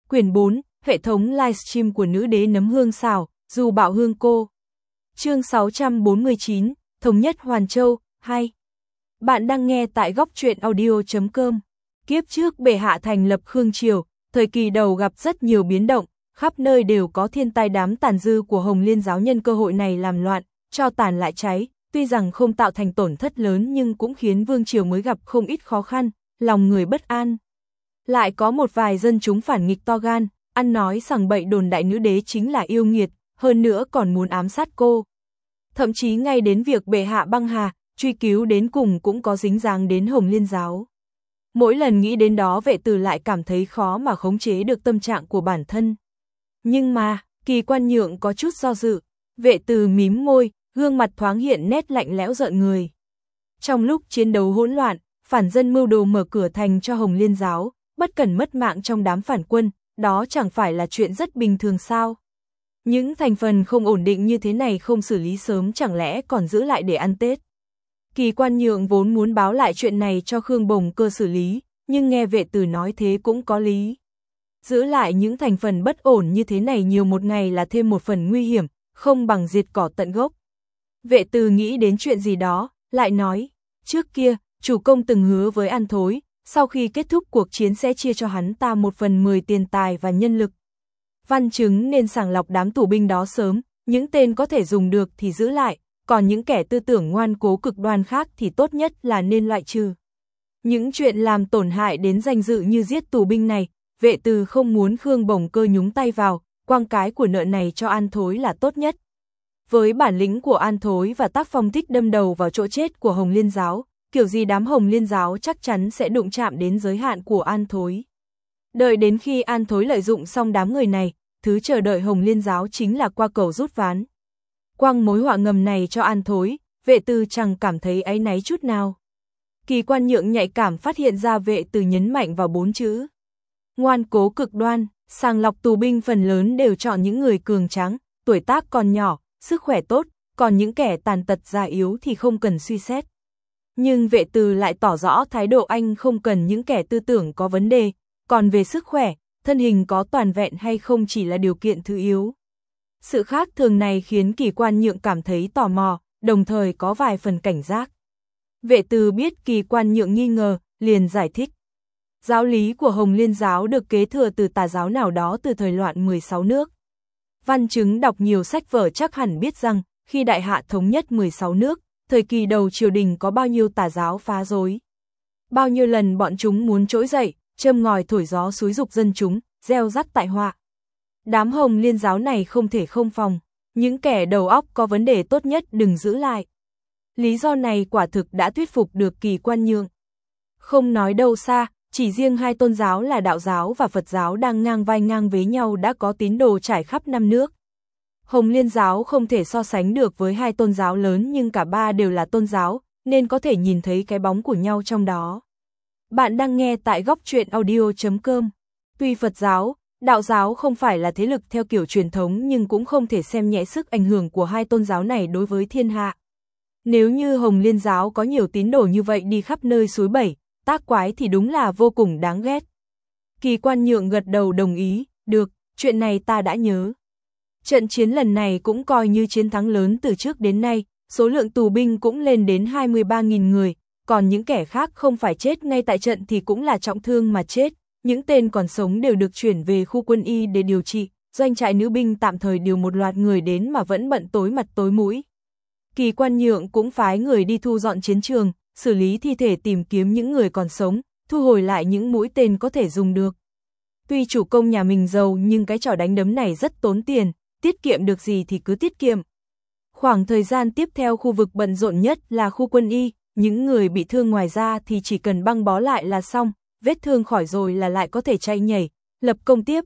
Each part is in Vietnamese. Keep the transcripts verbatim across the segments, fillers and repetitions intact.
Quyển bốn, hệ thống livestream của nữ đế nấm hương xào, dù bạo hương cô. Chương sáu trăm bốn mươi chín, Thống nhất Hoàn Châu, hai. Bạn đang nghe tại góc truyện audio chấm com. Kiếp trước bệ hạ thành lập Khương Triều, thời kỳ đầu gặp rất nhiều biến động, khắp nơi đều có thiên tai, đám tàn dư của Hồng Liên giáo nhân cơ hội này làm loạn, cho tàn lại cháy, tuy rằng không tạo thành tổn thất lớn nhưng cũng khiến Vương Triều mới gặp không ít khó khăn, lòng người bất an. Lại có một vài dân chúng phản nghịch to gan, ăn nói sằng bậy đồn đại nữ đế chính là yêu nghiệt, hơn nữa còn muốn ám sát cô. Thậm chí ngay đến việc bệ hạ băng hà, truy cứu đến cùng cũng có dính dáng đến Hồng Liên giáo. Mỗi lần nghĩ đến đó Vệ Từ lại cảm thấy khó mà khống chế được tâm trạng của bản thân. Nhưng mà, Kỳ Quan Nhượng có chút do dự, Vệ Từ mím môi, gương mặt thoáng hiện nét lạnh lẽo rợn người. Trong lúc chiến đấu hỗn loạn, phản dân mưu đồ mở cửa thành cho Hồng Liên giáo, bất cẩn mất mạng trong đám phản quân, đó chẳng phải là chuyện rất bình thường sao? Những thành phần không ổn định như thế này không xử lý sớm chẳng lẽ còn giữ lại để ăn Tết? Kỳ Quan Nhượng vốn muốn báo lại chuyện này cho Khương Bồng Cơ xử lý, nhưng nghe Vệ Từ nói thế cũng có lý. Giữ lại những thành phần bất ổn như thế này nhiều một ngày là thêm một phần nguy hiểm, không bằng diệt cỏ tận gốc. Vệ Từ nghĩ đến chuyện gì đó, lại nói, trước kia, chủ công từng hứa với An Thối, sau khi kết thúc cuộc chiến sẽ chia cho hắn ta một phần mười tiền tài và nhân lực. Văn Chứng nên sàng lọc đám tù binh đó sớm, những tên có thể dùng được thì giữ lại, còn những kẻ tư tưởng ngoan cố cực đoan khác thì tốt nhất là nên loại trừ. Những chuyện làm tổn hại đến danh dự như giết tù binh này, Vệ Từ không muốn Khương Bồng Cơ nhúng tay vào, quang cái của nợ này cho An Thối là tốt nhất. Với bản lĩnh của An Thối và tác phong thích đâm đầu vào chỗ chết của Hồng Liên giáo, kiểu gì đám Hồng Liên giáo chắc chắn sẽ đụng chạm đến giới hạn của An Thối. Đợi đến khi An Thối lợi dụng xong đám người này, thứ chờ đợi Hồng Liên giáo chính là qua cầu rút ván. Quăng mối họa ngầm này cho An Thối, Vệ Từ chẳng cảm thấy áy náy chút nào. Kỳ Quan Nhượng nhạy cảm phát hiện ra Vệ Từ nhấn mạnh vào bốn chữ. Ngoan cố cực đoan, sàng lọc tù binh phần lớn đều chọn những người cường tráng, tuổi tác còn nhỏ, sức khỏe tốt, còn những kẻ tàn tật già yếu thì không cần suy xét. Nhưng Vệ Từ lại tỏ rõ thái độ anh không cần những kẻ tư tưởng có vấn đề, còn về sức khỏe, thân hình có toàn vẹn hay không chỉ là điều kiện thứ yếu. Sự khác thường này khiến Kỳ Quan Nhượng cảm thấy tò mò, đồng thời có vài phần cảnh giác. Vệ Từ biết Kỳ Quan Nhượng nghi ngờ, liền giải thích. Giáo lý của Hồng Liên giáo được kế thừa từ tà giáo nào đó từ thời loạn mười sáu nước. Văn Chứng đọc nhiều sách vở chắc hẳn biết rằng, khi Đại Hạ thống nhất mười sáu nước, thời kỳ đầu triều đình có bao nhiêu tà giáo phá rối. Bao nhiêu lần bọn chúng muốn trỗi dậy, châm ngòi thổi gió xúi dục dân chúng, gieo rắc tại họa. Đám Hồng Liên giáo này không thể không phòng, những kẻ đầu óc có vấn đề tốt nhất đừng giữ lại. Lý do này quả thực đã thuyết phục được Kỳ Quan Nhượng. Không nói đâu xa, chỉ riêng hai tôn giáo là đạo giáo và Phật giáo đang ngang vai ngang với nhau đã có tín đồ trải khắp năm nước. Hồng Liên giáo không thể so sánh được với hai tôn giáo lớn nhưng cả ba đều là tôn giáo, nên có thể nhìn thấy cái bóng của nhau trong đó. Bạn đang nghe tại góc truyện audio chấm com. Tuy Phật giáo, đạo giáo không phải là thế lực theo kiểu truyền thống nhưng cũng không thể xem nhẹ sức ảnh hưởng của hai tôn giáo này đối với thiên hạ. Nếu như Hồng Liên giáo có nhiều tín đồ như vậy đi khắp nơi suối bẩy, tác quái thì đúng là vô cùng đáng ghét. Kỳ Quan Nhượng gật đầu đồng ý, được, chuyện này ta đã nhớ. Trận chiến lần này cũng coi như chiến thắng lớn từ trước đến nay, số lượng tù binh cũng lên đến hai mươi ba nghìn người, còn những kẻ khác không phải chết ngay tại trận thì cũng là trọng thương mà chết, những tên còn sống đều được chuyển về khu quân y để điều trị, doanh trại nữ binh tạm thời điều một loạt người đến mà vẫn bận tối mặt tối mũi. Kỳ Quan Nhượng cũng phái người đi thu dọn chiến trường, xử lý thi thể tìm kiếm những người còn sống, thu hồi lại những mũi tên có thể dùng được. Tuy chủ công nhà mình giàu nhưng cái trò đánh đấm này rất tốn tiền, tiết kiệm được gì thì cứ tiết kiệm. Khoảng thời gian tiếp theo khu vực bận rộn nhất là khu quân y, những người bị thương ngoài ra thì chỉ cần băng bó lại là xong, vết thương khỏi rồi là lại có thể chạy nhảy, lập công tiếp.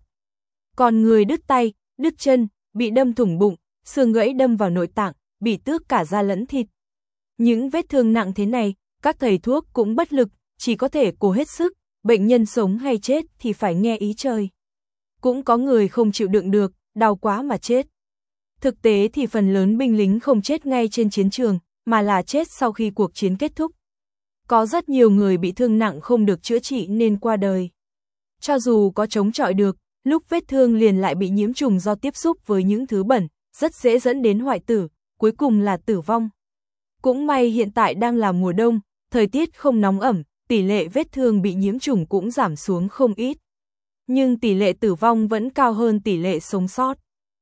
Còn người đứt tay, đứt chân, bị đâm thủng bụng, xương gãy đâm vào nội tạng, bị tước cả da lẫn thịt. Những vết thương nặng thế này, các thầy thuốc cũng bất lực, chỉ có thể cố hết sức, bệnh nhân sống hay chết thì phải nghe ý trời. Cũng có người không chịu đựng được, đau quá mà chết. Thực tế thì phần lớn binh lính không chết ngay trên chiến trường, mà là chết sau khi cuộc chiến kết thúc. Có rất nhiều người bị thương nặng không được chữa trị nên qua đời. Cho dù có chống chọi được, lúc vết thương liền lại bị nhiễm trùng do tiếp xúc với những thứ bẩn, rất dễ dẫn đến hoại tử, cuối cùng là tử vong. Cũng may hiện tại đang là mùa đông, thời tiết không nóng ẩm, tỷ lệ vết thương bị nhiễm trùng cũng giảm xuống không ít. Nhưng tỷ lệ tử vong vẫn cao hơn tỷ lệ sống sót.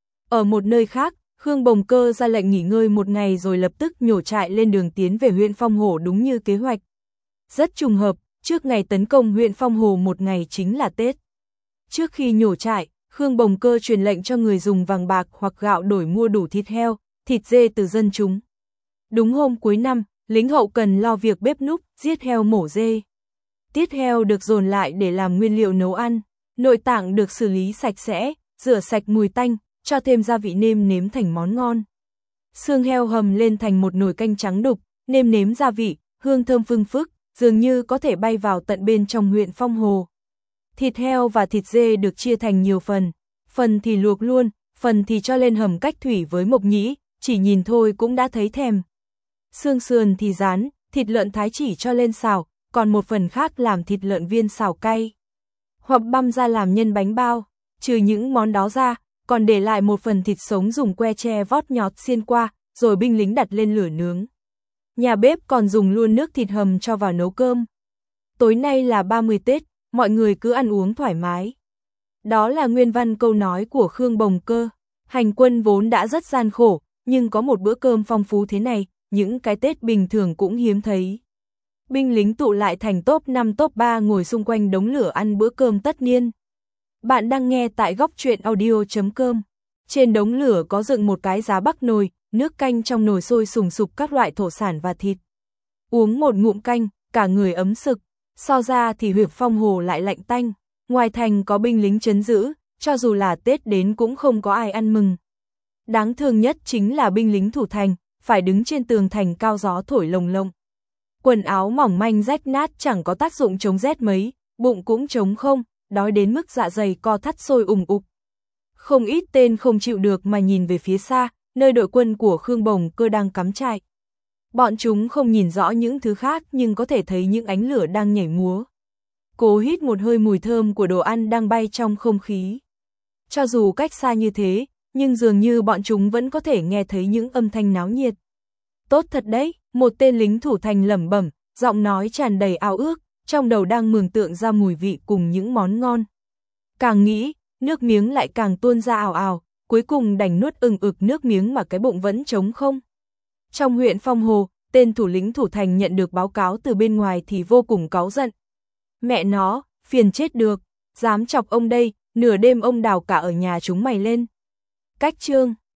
Ở một nơi khác, Khương Bồng Cơ ra lệnh nghỉ ngơi một ngày rồi lập tức nhổ trại lên đường tiến về huyện Phong Hổ đúng như kế hoạch. Rất trùng hợp, trước ngày tấn công huyện Phong Hồ một ngày chính là Tết. Trước khi nhổ trại, Khương Bồng Cơ truyền lệnh cho người dùng vàng bạc hoặc gạo đổi mua đủ thịt heo, thịt dê từ dân chúng. Đúng hôm cuối năm, lính hậu cần lo việc bếp núc, giết heo mổ dê. Tiết heo được dồn lại để làm nguyên liệu nấu ăn, nội tạng được xử lý sạch sẽ, rửa sạch mùi tanh, cho thêm gia vị nêm nếm thành món ngon. Xương heo hầm lên thành một nồi canh trắng đục, nêm nếm gia vị, hương thơm phưng phức, dường như có thể bay vào tận bên trong huyện Phong Hồ. Thịt heo và thịt dê được chia thành nhiều phần, phần thì luộc luôn, phần thì cho lên hầm cách thủy với mộc nhĩ, chỉ nhìn thôi cũng đã thấy thèm. Xương sườn thì rán, thịt lợn thái chỉ cho lên xào, còn một phần khác làm thịt lợn viên xào cay. Hoặc băm ra làm nhân bánh bao, trừ những món đó ra, còn để lại một phần thịt sống dùng que tre vót nhọt xiên qua, rồi binh lính đặt lên lửa nướng. Nhà bếp còn dùng luôn nước thịt hầm cho vào nấu cơm. Tối nay là ba mươi Tết, mọi người cứ ăn uống thoải mái. Đó là nguyên văn câu nói của Khương Bồng Cơ. Hành quân vốn đã rất gian khổ, nhưng có một bữa cơm phong phú thế này, những cái Tết bình thường cũng hiếm thấy. Binh lính tụ lại thành top năm top ba ngồi xung quanh đống lửa ăn bữa cơm tất niên. Bạn đang nghe tại góc truyện audio chấm com. Trên đống lửa có dựng một cái giá bắc nồi, nước canh trong nồi sôi sùng sục các loại thổ sản và thịt. Uống một ngụm canh, cả người ấm sực, so ra thì huyện Phong Hồ lại lạnh tanh. Ngoài thành có binh lính trấn giữ, cho dù là Tết đến cũng không có ai ăn mừng. Đáng thương nhất chính là binh lính thủ thành, phải đứng trên tường thành cao gió thổi lồng lộng. Quần áo mỏng manh rách nát chẳng có tác dụng chống rét mấy, bụng cũng trống không, đói đến mức dạ dày co thắt sôi ùng ục. Không ít tên không chịu được mà nhìn về phía xa, nơi đội quân của Khương Bồng Cơ đang cắm trại. Bọn chúng không nhìn rõ những thứ khác nhưng có thể thấy những ánh lửa đang nhảy múa. Cố hít một hơi mùi thơm của đồ ăn đang bay trong không khí. Cho dù cách xa như thế, nhưng dường như bọn chúng vẫn có thể nghe thấy những âm thanh náo nhiệt. Tốt thật đấy, một tên lính thủ thành lẩm bẩm, giọng nói tràn đầy ao ước, trong đầu đang mường tượng ra mùi vị cùng những món ngon. Càng nghĩ, nước miếng lại càng tuôn ra ào ào, cuối cùng đành nuốt ừng ực nước miếng mà cái bụng vẫn trống không. Trong huyện Phong Hồ, tên thủ lĩnh thủ thành nhận được báo cáo từ bên ngoài thì vô cùng cáu giận. Mẹ nó, phiền chết được, dám chọc ông đây, nửa đêm ông đào cả ở nhà chúng mày lên. Cách chương